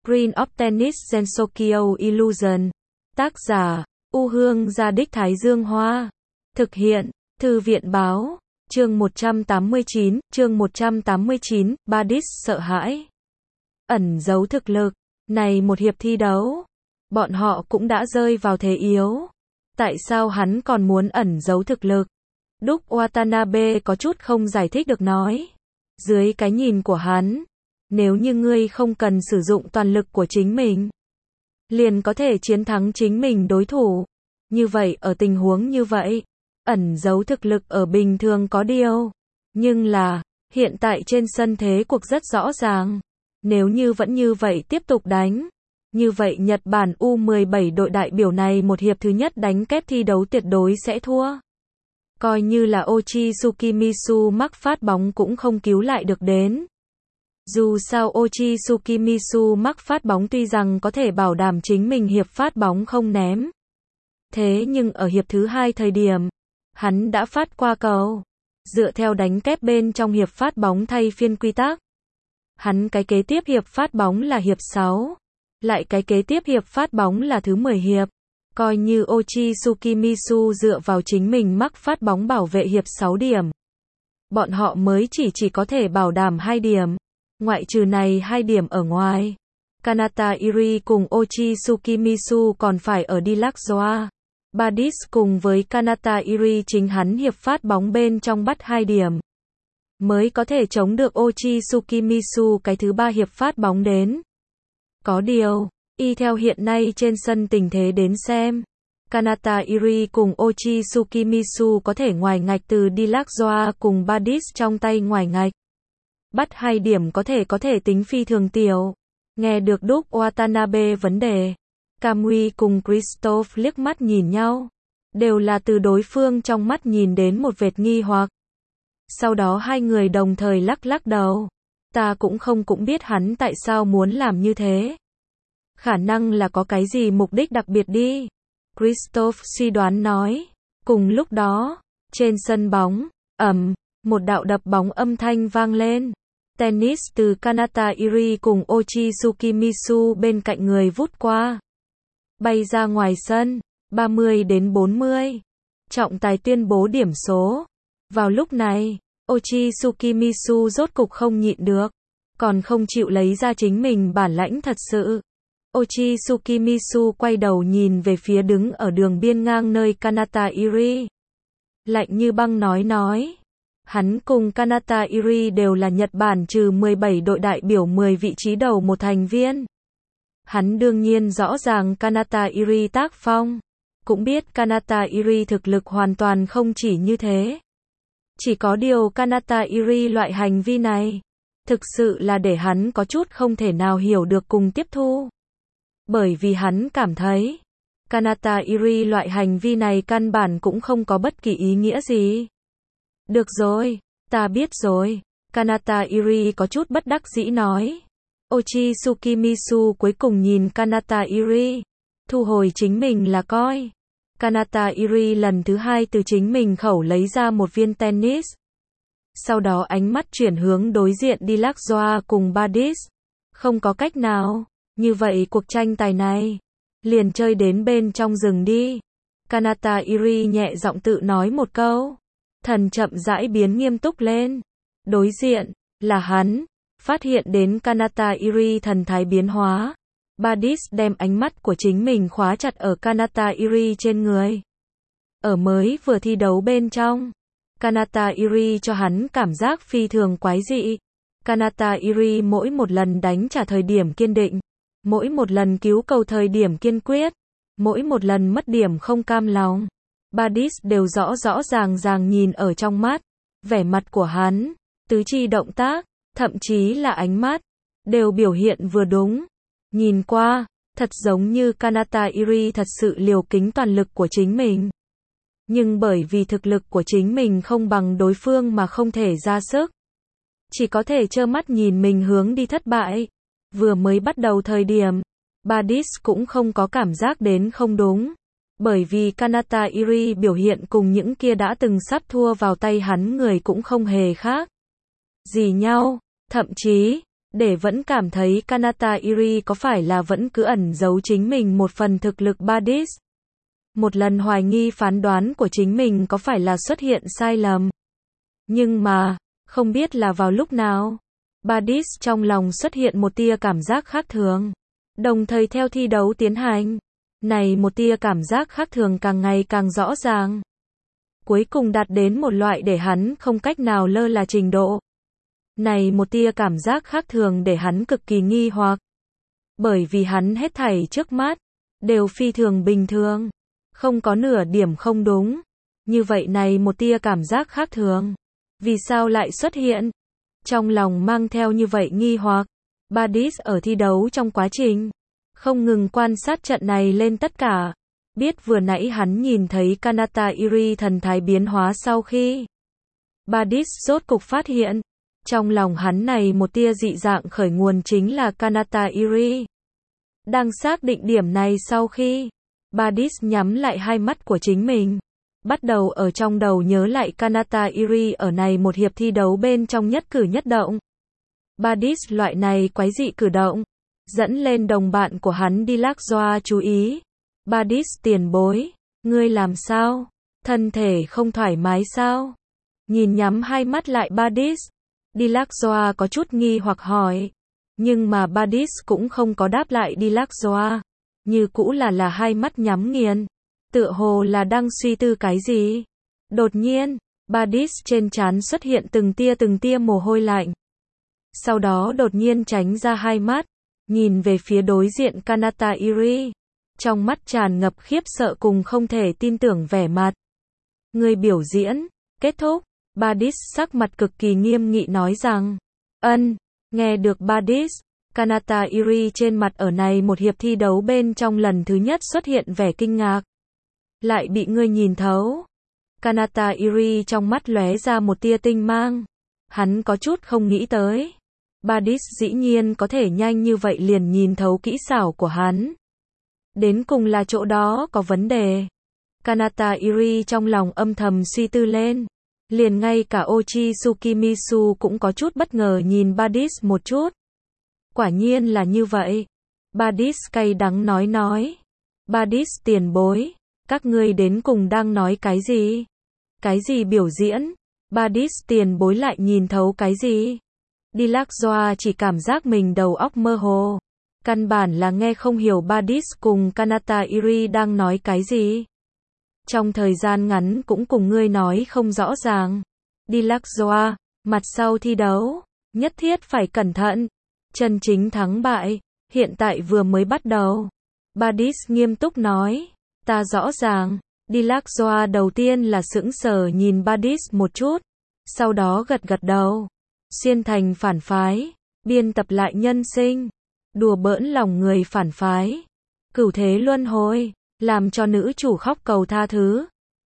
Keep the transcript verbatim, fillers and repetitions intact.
Queen of Tennis Gensokyo Illusion. Tác giả, U Hương Gia Đích Thái Dương Hoa. Thực hiện, Thư viện Báo. Chương một trăm tám mươi chín, chương một trăm tám mươi chín, Badis sợ hãi. Ẩn giấu thực lực. Này một hiệp thi đấu, bọn họ cũng đã rơi vào thế yếu. Tại sao hắn còn muốn ẩn giấu thực lực? Đúc Watanabe có chút không giải thích được nói. Dưới cái nhìn của hắn, nếu như ngươi không cần sử dụng toàn lực của chính mình, liền có thể chiến thắng chính mình đối thủ. Như vậy ở tình huống như vậy, ẩn giấu thực lực ở bình thường có điều. Nhưng là, hiện tại trên sân thế cuộc rất rõ ràng. Nếu như vẫn như vậy tiếp tục đánh, như vậy Nhật Bản U mười bảy đội đại biểu này một hiệp thứ nhất đánh kép thi đấu tuyệt đối sẽ thua. Coi như là Ochi Tsukimisu mắc phát bóng cũng không cứu lại được đến. Dù sao Ochi Tsukimisu mắc phát bóng tuy rằng có thể bảo đảm chính mình hiệp phát bóng không ném. Thế nhưng ở hiệp thứ hai thời điểm, hắn đã phát qua cầu. Dựa theo đánh kép bên trong hiệp phát bóng thay phiên quy tắc, hắn cái kế tiếp hiệp phát bóng là hiệp sáu. Lại cái kế tiếp hiệp phát bóng là thứ mười hiệp. Coi như Ochi Tsukimisu dựa vào chính mình mắc phát bóng bảo vệ hiệp sáu điểm. Bọn họ mới chỉ chỉ có thể bảo đảm hai điểm. Ngoại trừ này hai điểm ở ngoài, Kanata Iri cùng Ochi Tsukimisu còn phải ở Dilakzoa. Badis cùng với Kanata Iri chính hắn hiệp phát bóng bên trong bắt hai điểm, mới có thể chống được Ochi Tsukimisu cái thứ ba hiệp phát bóng đến. Có điều, y theo hiện nay trên sân tình thế đến xem, Kanata Iri cùng Ochi Tsukimisu có thể ngoài ngạch từ Dilakzoa cùng Badis trong tay ngoài ngạch. Bắt hai điểm có thể có thể tính phi thường tiểu. Nghe được Đúc Watanabe vấn đề, Kamui cùng Christophe liếc mắt nhìn nhau. Đều là từ đối phương trong mắt nhìn đến một vệt nghi hoặc. Sau đó hai người đồng thời lắc lắc đầu. Ta cũng không cũng biết hắn tại sao muốn làm như thế. Khả năng là có cái gì mục đích đặc biệt đi. Christophe suy đoán nói. Cùng lúc đó, trên sân bóng, ầm, một đạo đập bóng âm thanh vang lên. Tennis từ Kanata Iri cùng Ochi Tsukimisu bên cạnh người vút qua. Bay ra ngoài sân, ba mươi đến bốn mươi. Trọng tài tuyên bố điểm số. Vào lúc này, Ochi Tsukimisu rốt cục không nhịn được, còn không chịu lấy ra chính mình bản lãnh thật sự. Ochi Tsukimisu quay đầu nhìn về phía đứng ở đường biên ngang nơi Kanata Iri. Lạnh như băng nói nói. Hắn cùng Kanata Iri đều là Nhật Bản trừ mười bảy đội đại biểu mười vị trí đầu một thành viên. Hắn đương nhiên rõ ràng Kanata Iri tác phong, cũng biết Kanata Iri thực lực hoàn toàn không chỉ như thế. Chỉ có điều Kanata Iri loại hành vi này, thực sự là để hắn có chút không thể nào hiểu được cùng tiếp thu. Bởi vì hắn cảm thấy, Kanata Iri loại hành vi này căn bản cũng không có bất kỳ ý nghĩa gì. Được rồi, ta biết rồi. Kanata Iri có chút bất đắc dĩ nói. Ochi Tsukimisu cuối cùng nhìn Kanata Iri, thu hồi chính mình là coi. Kanata Iri lần thứ hai từ chính mình khẩu lấy ra một viên tennis. Sau đó ánh mắt chuyển hướng đối diện Dilakzoa cùng Badis. Không có cách nào, như vậy cuộc tranh tài này, liền chơi đến bên trong rừng đi. Kanata Iri nhẹ giọng tự nói một câu. Thần chậm rãi biến nghiêm túc lên. Đối diện, là hắn, phát hiện đến Kanata Iri thần thái biến hóa. Badis đem ánh mắt của chính mình khóa chặt ở Kanata Iri trên người. Ở mới vừa thi đấu bên trong, Kanata Iri cho hắn cảm giác phi thường quái dị. Kanata Iri mỗi một lần đánh trả thời điểm kiên định, mỗi một lần cứu cầu thời điểm kiên quyết, mỗi một lần mất điểm không cam lòng. Badis đều rõ rõ ràng ràng nhìn ở trong mắt, vẻ mặt của hắn, tứ chi động tác, thậm chí là ánh mắt, đều biểu hiện vừa đúng. Nhìn qua, thật giống như Kanata Iri thật sự liều kính toàn lực của chính mình. Nhưng bởi vì thực lực của chính mình không bằng đối phương mà không thể ra sức. Chỉ có thể trơ mắt nhìn mình hướng đi thất bại. Vừa mới bắt đầu thời điểm, Badis cũng không có cảm giác đến không đúng. Bởi vì Kanata Iri biểu hiện cùng những kia đã từng sắp thua vào tay hắn người cũng không hề khác gì nhau. Thậm chí, để vẫn cảm thấy Kanata Iri có phải là vẫn cứ ẩn giấu chính mình một phần thực lực Badis. Một lần hoài nghi phán đoán của chính mình có phải là xuất hiện sai lầm. Nhưng mà, không biết là vào lúc nào, Badis trong lòng xuất hiện một tia cảm giác khác thường. Đồng thời theo thi đấu tiến hành, này một tia cảm giác khác thường càng ngày càng rõ ràng. Cuối cùng đạt đến một loại để hắn không cách nào lơ là trình độ. Này một tia cảm giác khác thường để hắn cực kỳ nghi hoặc. Bởi vì hắn hết thảy trước mắt, đều phi thường bình thường. Không có nửa điểm không đúng. Như vậy này một tia cảm giác khác thường. Vì sao lại xuất hiện? Trong lòng mang theo như vậy nghi hoặc. Badis ở thi đấu trong quá trình, không ngừng quan sát trận này lên tất cả. Biết vừa nãy hắn nhìn thấy Kanata Iri thần thái biến hóa sau khi. Badis rốt cục phát hiện. Trong lòng hắn này một tia dị dạng khởi nguồn chính là Kanata Iri. Đang xác định điểm này sau khi, Badis nhắm lại hai mắt của chính mình. Bắt đầu ở trong đầu nhớ lại Kanata Iri ở này một hiệp thi đấu bên trong nhất cử nhất động. Badis loại này quái dị cử động, dẫn lên đồng bạn của hắn Dilakzoa chú ý. Badis tiền bối, ngươi làm sao? Thân thể không thoải mái sao? Nhìn nhắm hai mắt lại Badis, Dilakzoa có chút nghi hoặc hỏi. Nhưng mà Badis cũng không có đáp lại Dilakzoa. Như cũ là là hai mắt nhắm nghiền. Tựa hồ là đang suy tư cái gì. Đột nhiên, Badis trên trán xuất hiện từng tia từng tia mồ hôi lạnh. Sau đó đột nhiên tránh ra hai mắt, nhìn về phía đối diện Kanata Iri. Trong mắt tràn ngập khiếp sợ cùng không thể tin tưởng vẻ mặt. Người biểu diễn, kết thúc. Badis sắc mặt cực kỳ nghiêm nghị nói rằng, ân, nghe được Badis, Kanata Iri trên mặt ở này một hiệp thi đấu bên trong lần thứ nhất xuất hiện vẻ kinh ngạc. Lại bị ngươi nhìn thấu. Kanata Iri trong mắt lóe ra một tia tinh mang. Hắn có chút không nghĩ tới. Badis dĩ nhiên có thể nhanh như vậy liền nhìn thấu kỹ xảo của hắn. Đến cùng là chỗ đó có vấn đề. Kanata Iri trong lòng âm thầm suy tư lên. Liền ngay cả Ochi Tsukimisu cũng có chút bất ngờ nhìn Badis một chút. Quả nhiên là như vậy. Badis cay đắng nói nói. Badis tiền bối, các ngươi đến cùng đang nói cái gì? Cái gì biểu diễn? Badis tiền bối lại nhìn thấu cái gì? Dilakzoa chỉ cảm giác mình đầu óc mơ hồ. Căn bản là nghe không hiểu Badis cùng Kanata Iri đang nói cái gì. Trong thời gian ngắn cũng cùng ngươi nói không rõ ràng. Dilakzoa, mặt sau thi đấu, nhất thiết phải cẩn thận. Chân chính thắng bại, hiện tại vừa mới bắt đầu. Badis nghiêm túc nói, ta rõ ràng. Dilakzoa đầu tiên là sững sờ nhìn Badis một chút, sau đó gật gật đầu. Xuyên thành phản phái, biên tập lại nhân sinh, đùa bỡn lòng người phản phái, cửu thế luân hồi, làm cho nữ chủ khóc cầu tha thứ.